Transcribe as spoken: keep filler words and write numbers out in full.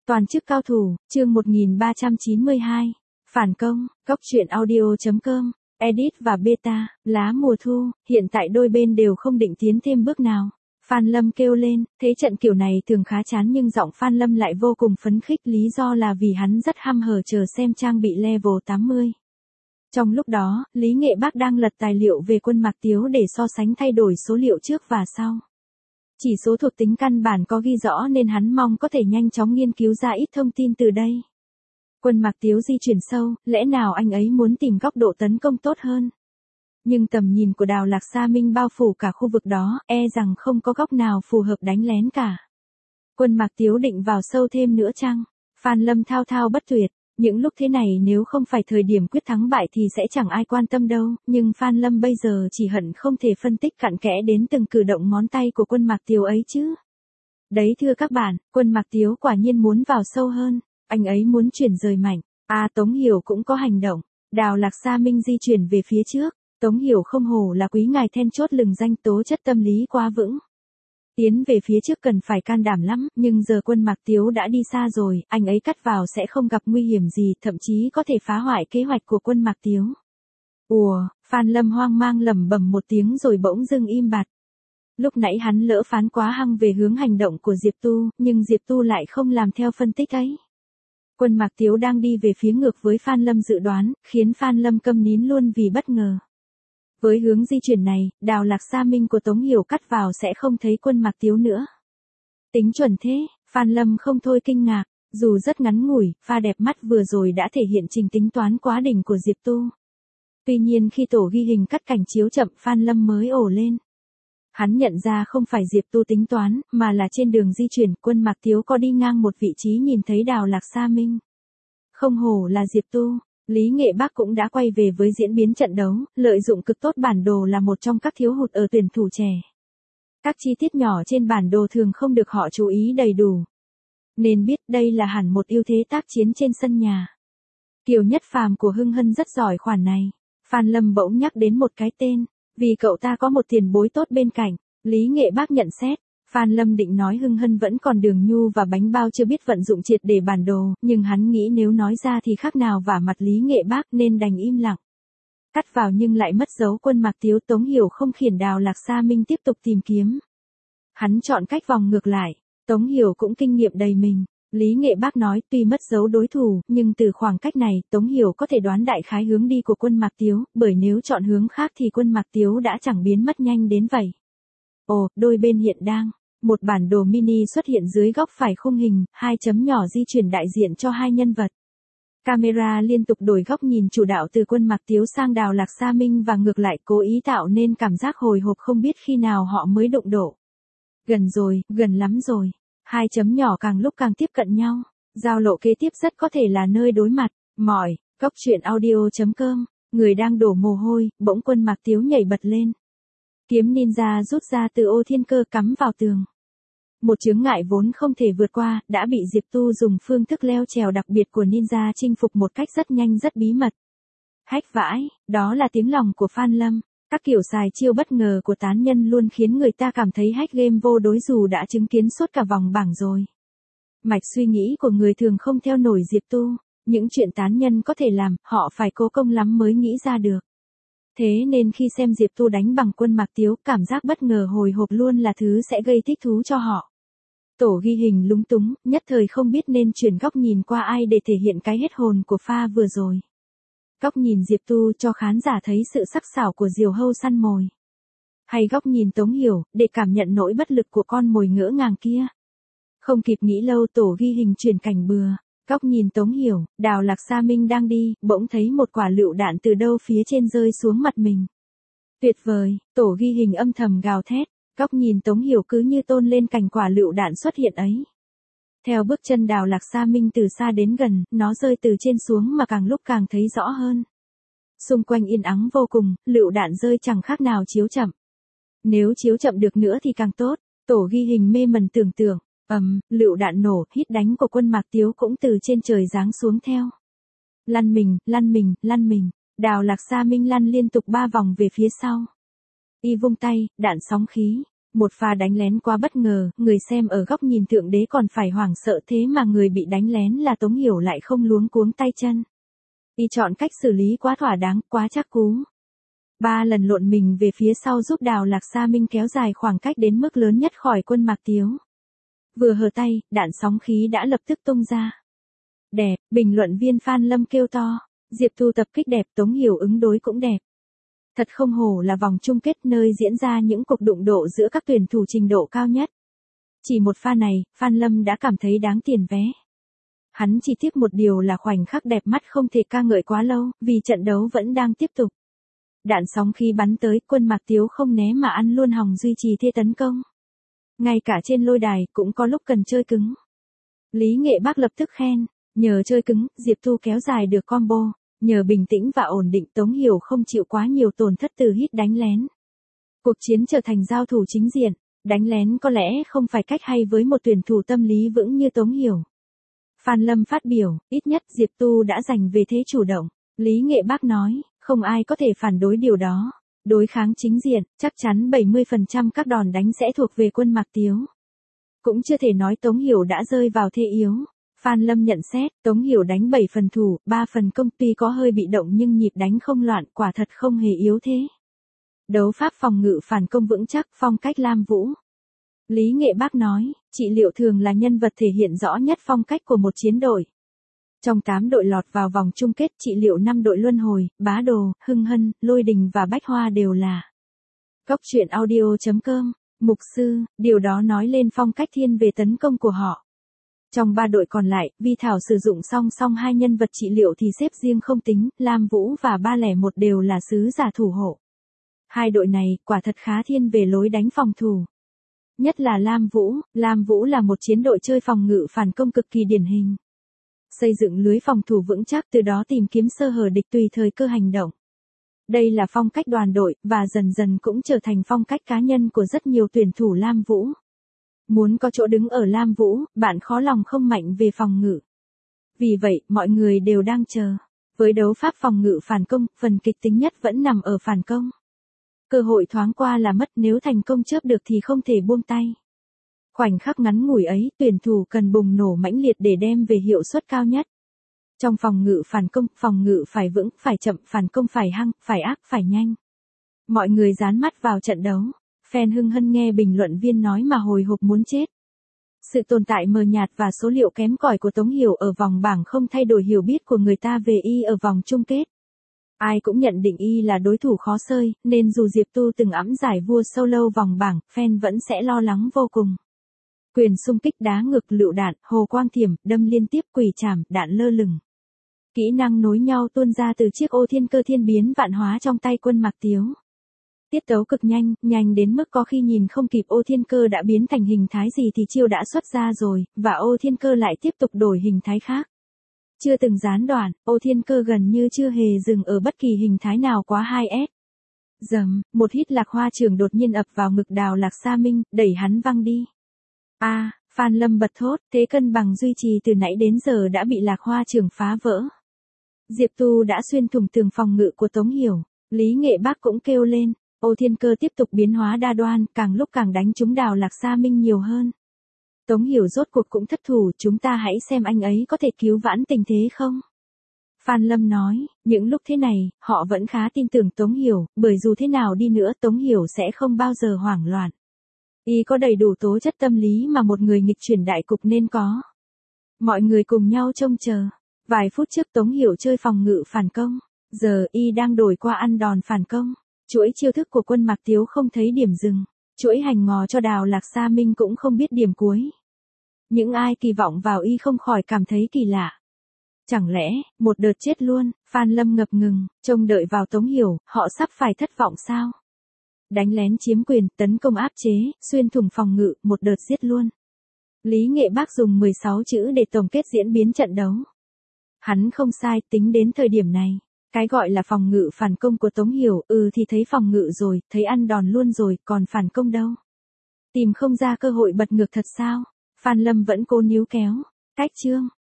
Toàn chức cao thủ, chương một nghìn ba trăm chín mươi hai. Phản công, góc truyện audio chấm com, edit và beta, lá mùa thu, hiện tại đôi bên đều không định tiến thêm bước nào. Phan Lâm kêu lên, thế trận kiểu này thường khá chán nhưng giọng Phan Lâm lại vô cùng phấn khích, lý do là vì hắn rất hăm hở chờ xem trang bị level tám mươi. Trong lúc đó, Lý Nghệ Bác đang lật tài liệu về quân Mạc Tiếu để so sánh thay đổi số liệu trước và sau. Chỉ số thuộc tính căn bản có ghi rõ nên hắn mong có thể nhanh chóng nghiên cứu ra ít thông tin từ đây. Quân Mạc Tiếu di chuyển sâu, lẽ nào anh ấy muốn tìm góc độ tấn công tốt hơn? Nhưng tầm nhìn của Đào Lạc Sa Minh bao phủ cả khu vực đó, e rằng không có góc nào phù hợp đánh lén cả. Quân Mạc Tiếu định vào sâu thêm nữa chăng? Phan Lâm thao thao bất tuyệt. Những lúc thế này nếu không phải thời điểm quyết thắng bại thì sẽ chẳng ai quan tâm đâu, nhưng Phan Lâm bây giờ chỉ hận không thể phân tích cặn kẽ đến từng cử động ngón tay của quân Mạc Tiếu ấy chứ. Đấy thưa các bạn, quân Mạc Tiếu quả nhiên muốn vào sâu hơn, anh ấy muốn chuyển rời mạnh. À, Tống Hiểu cũng có hành động. Đào Lạc Sa Minh di chuyển về phía trước. Tống Hiểu không hổ là quý ngài then chốt lừng danh, tố chất tâm lý quá vững. Tiến về phía trước cần phải can đảm lắm, nhưng giờ quân Mạc Tiếu đã đi xa rồi, anh ấy cắt vào sẽ không gặp nguy hiểm gì, thậm chí có thể phá hoại kế hoạch của quân Mạc Tiếu. Ùa, Phan Lâm hoang mang lẩm bẩm một tiếng rồi bỗng dưng im bặt. Lúc nãy hắn lỡ phán quá hăng về hướng hành động của Diệp Tu, nhưng Diệp Tu lại không làm theo phân tích ấy. Quân Mạc Tiếu đang đi về phía ngược với Phan Lâm dự đoán, khiến Phan Lâm câm nín luôn vì bất ngờ. Với hướng di chuyển này, Đào Lạc Sa Minh của Tống Hiểu cắt vào sẽ không thấy quân Mạc Tiếu nữa. Tính chuẩn thế, Phan Lâm không thôi kinh ngạc, dù rất ngắn ngủi, pha đẹp mắt vừa rồi đã thể hiện trình tính toán quá đỉnh của Diệp Tu. Tuy nhiên khi tổ ghi hình cắt cảnh chiếu chậm, Phan Lâm mới ồ lên. Hắn nhận ra không phải Diệp Tu tính toán, mà là trên đường di chuyển, quân Mạc Tiếu có đi ngang một vị trí nhìn thấy Đào Lạc Sa Minh. Không hổ là Diệp Tu. Lý Nghệ Bác cũng đã quay về với diễn biến trận đấu, lợi dụng cực tốt bản đồ là một trong các thiếu hụt ở tuyển thủ trẻ. Các chi tiết nhỏ trên bản đồ thường không được họ chú ý đầy đủ. Nên biết đây là hẳn một ưu thế tác chiến trên sân nhà. Kiều Nhất Phàm của Hưng Hân rất giỏi khoản này. Phan Lâm bỗng nhắc đến một cái tên, vì cậu ta có một tiền bối tốt bên cạnh. Lý Nghệ Bác nhận xét. Phan Lâm định nói Hưng Hân vẫn còn đường nhu và bánh bao chưa biết vận dụng triệt để bản đồ, nhưng hắn nghĩ nếu nói ra thì khác nào vả mặt Lý Nghệ Bác nên đành im lặng. Cắt vào nhưng lại mất dấu quân Mạc Tiếu. Tống Hiểu không khiển Đào Lạc Sa Minh tiếp tục tìm kiếm. Hắn chọn cách vòng ngược lại. Tống Hiểu cũng kinh nghiệm đầy mình. Lý Nghệ Bác nói tuy mất dấu đối thủ, nhưng từ khoảng cách này, Tống Hiểu có thể đoán đại khái hướng đi của quân Mạc Tiếu, bởi nếu chọn hướng khác thì quân Mạc Tiếu đã chẳng biến mất nhanh đến vậy. Ồ, đôi bên hiện đang. Một bản đồ mini xuất hiện dưới góc phải khung hình, hai chấm nhỏ di chuyển đại diện cho hai nhân vật. Camera liên tục đổi góc nhìn chủ đạo từ quân Mạc Tiếu sang Đào Lạc Sa Minh và ngược lại, cố ý tạo nên cảm giác hồi hộp không biết khi nào họ mới đụng độ. Gần rồi, gần lắm rồi. Hai chấm nhỏ càng lúc càng tiếp cận nhau. Giao lộ kế tiếp rất có thể là nơi đối mặt. Mỏi, góc truyện audio chấm com, người đang đổ mồ hôi, bỗng quân Mạc Tiếu nhảy bật lên. Kiếm ninja rút ra từ ô thiên cơ cắm vào tường. Một chướng ngại vốn không thể vượt qua, đã bị Diệp Tu dùng phương thức leo trèo đặc biệt của ninja chinh phục một cách rất nhanh rất bí mật. Hách vãi, đó là tiếng lòng của Phan Lâm. Các kiểu xài chiêu bất ngờ của tán nhân luôn khiến người ta cảm thấy hack game vô đối dù đã chứng kiến suốt cả vòng bảng rồi. Mạch suy nghĩ của người thường không theo nổi Diệp Tu. Những chuyện tán nhân có thể làm, họ phải cố công lắm mới nghĩ ra được. Thế nên khi xem Diệp Tu đánh bằng quân Mạc Tiếu, cảm giác bất ngờ hồi hộp luôn là thứ sẽ gây thích thú cho họ. Tổ ghi hình lúng túng, nhất thời không biết nên chuyển góc nhìn qua ai để thể hiện cái hết hồn của pha vừa rồi. Góc nhìn Diệp Tu cho khán giả thấy sự sắc sảo của diều hâu săn mồi. Hay góc nhìn Tống Hiểu, để cảm nhận nỗi bất lực của con mồi ngỡ ngàng kia. Không kịp nghĩ lâu, tổ ghi hình chuyển cảnh bừa. Góc nhìn Tống Hiểu, Đào Lạc Sa Minh đang đi, bỗng thấy một quả lựu đạn từ đâu phía trên rơi xuống mặt mình. Tuyệt vời, tổ ghi hình âm thầm gào thét, góc nhìn Tống Hiểu cứ như tôn lên cảnh quả lựu đạn xuất hiện ấy. Theo bước chân Đào Lạc Sa Minh từ xa đến gần, nó rơi từ trên xuống mà càng lúc càng thấy rõ hơn. Xung quanh yên ắng vô cùng, lựu đạn rơi chẳng khác nào chiếu chậm. Nếu chiếu chậm được nữa thì càng tốt, tổ ghi hình mê mẩn tưởng tượng. Ầm, um, lựu đạn nổ, hít đánh của quân Mạc Tiếu cũng từ trên trời giáng xuống theo. Lăn mình, lăn mình, lăn mình, Đào Lạc Sa Minh lăn liên tục ba vòng về phía sau. Y vung tay, đạn sóng khí, Một pha đánh lén quá bất ngờ, người xem ở góc nhìn thượng đế còn phải hoảng sợ, thế mà người bị đánh lén là Tống Hiểu lại không luống cuống tay chân. Y chọn cách xử lý quá thỏa đáng, quá chắc cú. Ba lần lộn mình về phía sau giúp Đào Lạc Sa Minh kéo dài khoảng cách đến mức lớn nhất khỏi quân Mạc Tiếu. Vừa hở tay, đạn sóng khí đã lập tức tung ra. Đẹp, bình luận viên Phan Lâm kêu to. Diệp Tu tập kích đẹp, Tống Hiểu ứng đối cũng đẹp. Thật không hổ là vòng chung kết nơi diễn ra những cuộc đụng độ giữa các tuyển thủ trình độ cao nhất. Chỉ một pha này, Phan Lâm đã cảm thấy đáng tiền vé. Hắn chỉ tiếc một điều là khoảnh khắc đẹp mắt không thể ca ngợi quá lâu, vì trận đấu vẫn đang tiếp tục. Đạn sóng khí bắn tới, quân Mạc Tiếu không né mà ăn luôn hòng duy trì thế tấn công. Ngay cả trên lôi đài cũng có lúc cần chơi cứng. Lý Nghệ Bác lập tức khen, nhờ chơi cứng, Diệp Tu kéo dài được combo, nhờ bình tĩnh và ổn định Tống Hiểu không chịu quá nhiều tổn thất từ hit đánh lén. Cuộc chiến trở thành giao thủ chính diện, đánh lén có lẽ không phải cách hay với một tuyển thủ tâm lý vững như Tống Hiểu. Phan Lâm phát biểu, ít nhất Diệp Tu đã giành về thế chủ động. Lý Nghệ Bác nói, không ai có thể phản đối điều đó. Đối kháng chính diện, chắc chắn bảy mươi phần trăm các đòn đánh sẽ thuộc về quân Mạc Tiếu. Cũng chưa thể nói Tống Hiểu đã rơi vào thế yếu. Phan Lâm nhận xét, Tống Hiểu đánh bảy phần thủ, ba phần công, tuy có hơi bị động nhưng nhịp đánh không loạn, quả thật không hề yếu thế. Đấu pháp phòng ngự phản công vững chắc, phong cách Lam Vũ. Lý Nghệ Bác nói, trị liệu thường là nhân vật thể hiện rõ nhất phong cách của một chiến đội. Trong tám đội lọt vào vòng chung kết, trị liệu năm đội luân hồi, Bá Đồ, Hưng Hân, Lôi Đình và Bách Hoa đều là Góc truyện audio chấm com, mục sư, điều đó nói lên phong cách thiên về tấn công của họ. Trong ba đội còn lại, Vi Thảo sử dụng song song hai nhân vật trị liệu thì xếp riêng không tính, Lam Vũ và ba không một đều là sứ giả thủ hộ. Hai đội này, quả thật khá thiên về lối đánh phòng thủ. Nhất là Lam Vũ, Lam Vũ là một chiến đội chơi phòng ngự phản công cực kỳ điển hình. Xây dựng lưới phòng thủ vững chắc, từ đó tìm kiếm sơ hở địch tùy thời cơ hành động. Đây là phong cách đoàn đội, và dần dần cũng trở thành phong cách cá nhân của rất nhiều tuyển thủ Lam Vũ. Muốn có chỗ đứng ở Lam Vũ, bạn khó lòng không mạnh về phòng ngự. Vì vậy, mọi người đều đang chờ. Với đấu pháp phòng ngự phản công, phần kịch tính nhất vẫn nằm ở phản công. Cơ hội thoáng qua là mất, nếu thành công chớp được thì không thể buông tay. Khoảnh khắc ngắn ngủi ấy, tuyển thủ cần bùng nổ mãnh liệt để đem về hiệu suất cao nhất. Trong phòng ngự phản công, phòng ngự phải vững, phải chậm, phản công phải hăng, phải ác, phải nhanh. Mọi người dán mắt vào trận đấu. Fan Hưng Hân nghe bình luận viên nói mà hồi hộp muốn chết. Sự tồn tại mờ nhạt và số liệu kém cỏi của Tống Hiểu ở vòng bảng không thay đổi hiểu biết của người ta về y ở vòng chung kết. Ai cũng nhận định y là đối thủ khó xơi, nên dù Diệp Tu từng ẵm giải vua solo vòng bảng, fan vẫn sẽ lo lắng vô cùng. Quyền xung kích, đá ngược, lựu đạn, hồ quang thiểm, đâm liên tiếp, quỷ trảm, đạn lơ lửng. Kỹ năng nối nhau tuôn ra từ chiếc ô thiên cơ thiên biến vạn hóa trong tay quân Mạc Tiếu. Tiết tấu cực nhanh, nhanh đến mức có khi nhìn không kịp ô thiên cơ đã biến thành hình thái gì thì chiêu đã xuất ra rồi, và ô thiên cơ lại tiếp tục đổi hình thái khác. Chưa từng gián đoạn, ô thiên cơ gần như chưa hề dừng ở bất kỳ hình thái nào quá hai S. Dầm, một hít Lạc Hoa Trường đột nhiên ập vào ngực Đào Lạc Sa Minh, đẩy hắn văng đi. A, à, Phan Lâm bật thốt, thế cân bằng duy trì từ nãy đến giờ đã bị Lạc Hoa Trường phá vỡ. Diệp Tu đã xuyên thủng tường phòng ngự của Tống Hiểu, Lý Nghệ Bác cũng kêu lên, ô thiên cơ tiếp tục biến hóa đa đoan, càng lúc càng đánh trúng Đào Lạc Sa Minh nhiều hơn. Tống Hiểu rốt cuộc cũng thất thủ, chúng ta hãy xem anh ấy có thể cứu vãn tình thế không? Phan Lâm nói, những lúc thế này, họ vẫn khá tin tưởng Tống Hiểu, bởi dù thế nào đi nữa Tống Hiểu sẽ không bao giờ hoảng loạn. Y có đầy đủ tố chất tâm lý mà một người nghịch chuyển đại cục nên có. Mọi người cùng nhau trông chờ. Vài phút trước Tống Hiểu chơi phòng ngự phản công, giờ Y đang đổi qua ăn đòn phản công. Chuỗi chiêu thức của quân Mạc Tiếu không thấy điểm dừng, chuỗi hành ngò cho Đào Lạc Sa Minh cũng không biết điểm cuối. Những ai kỳ vọng vào Y không khỏi cảm thấy kỳ lạ. Chẳng lẽ, một đợt chết luôn, Phan Lâm ngập ngừng, trông đợi vào Tống Hiểu, họ sắp phải thất vọng sao? Đánh lén chiếm quyền, tấn công áp chế, xuyên thủng phòng ngự, một đợt giết luôn. Lý Nghệ Bác dùng mười sáu chữ để tổng kết diễn biến trận đấu. Hắn không sai, tính đến thời điểm này. Cái gọi là phòng ngự phản công của Tống Hiểu, ừ thì thấy phòng ngự rồi, thấy ăn đòn luôn rồi, còn phản công đâu? Tìm không ra cơ hội bật ngược thật sao? Phan Lâm vẫn cố níu kéo. Cách chương.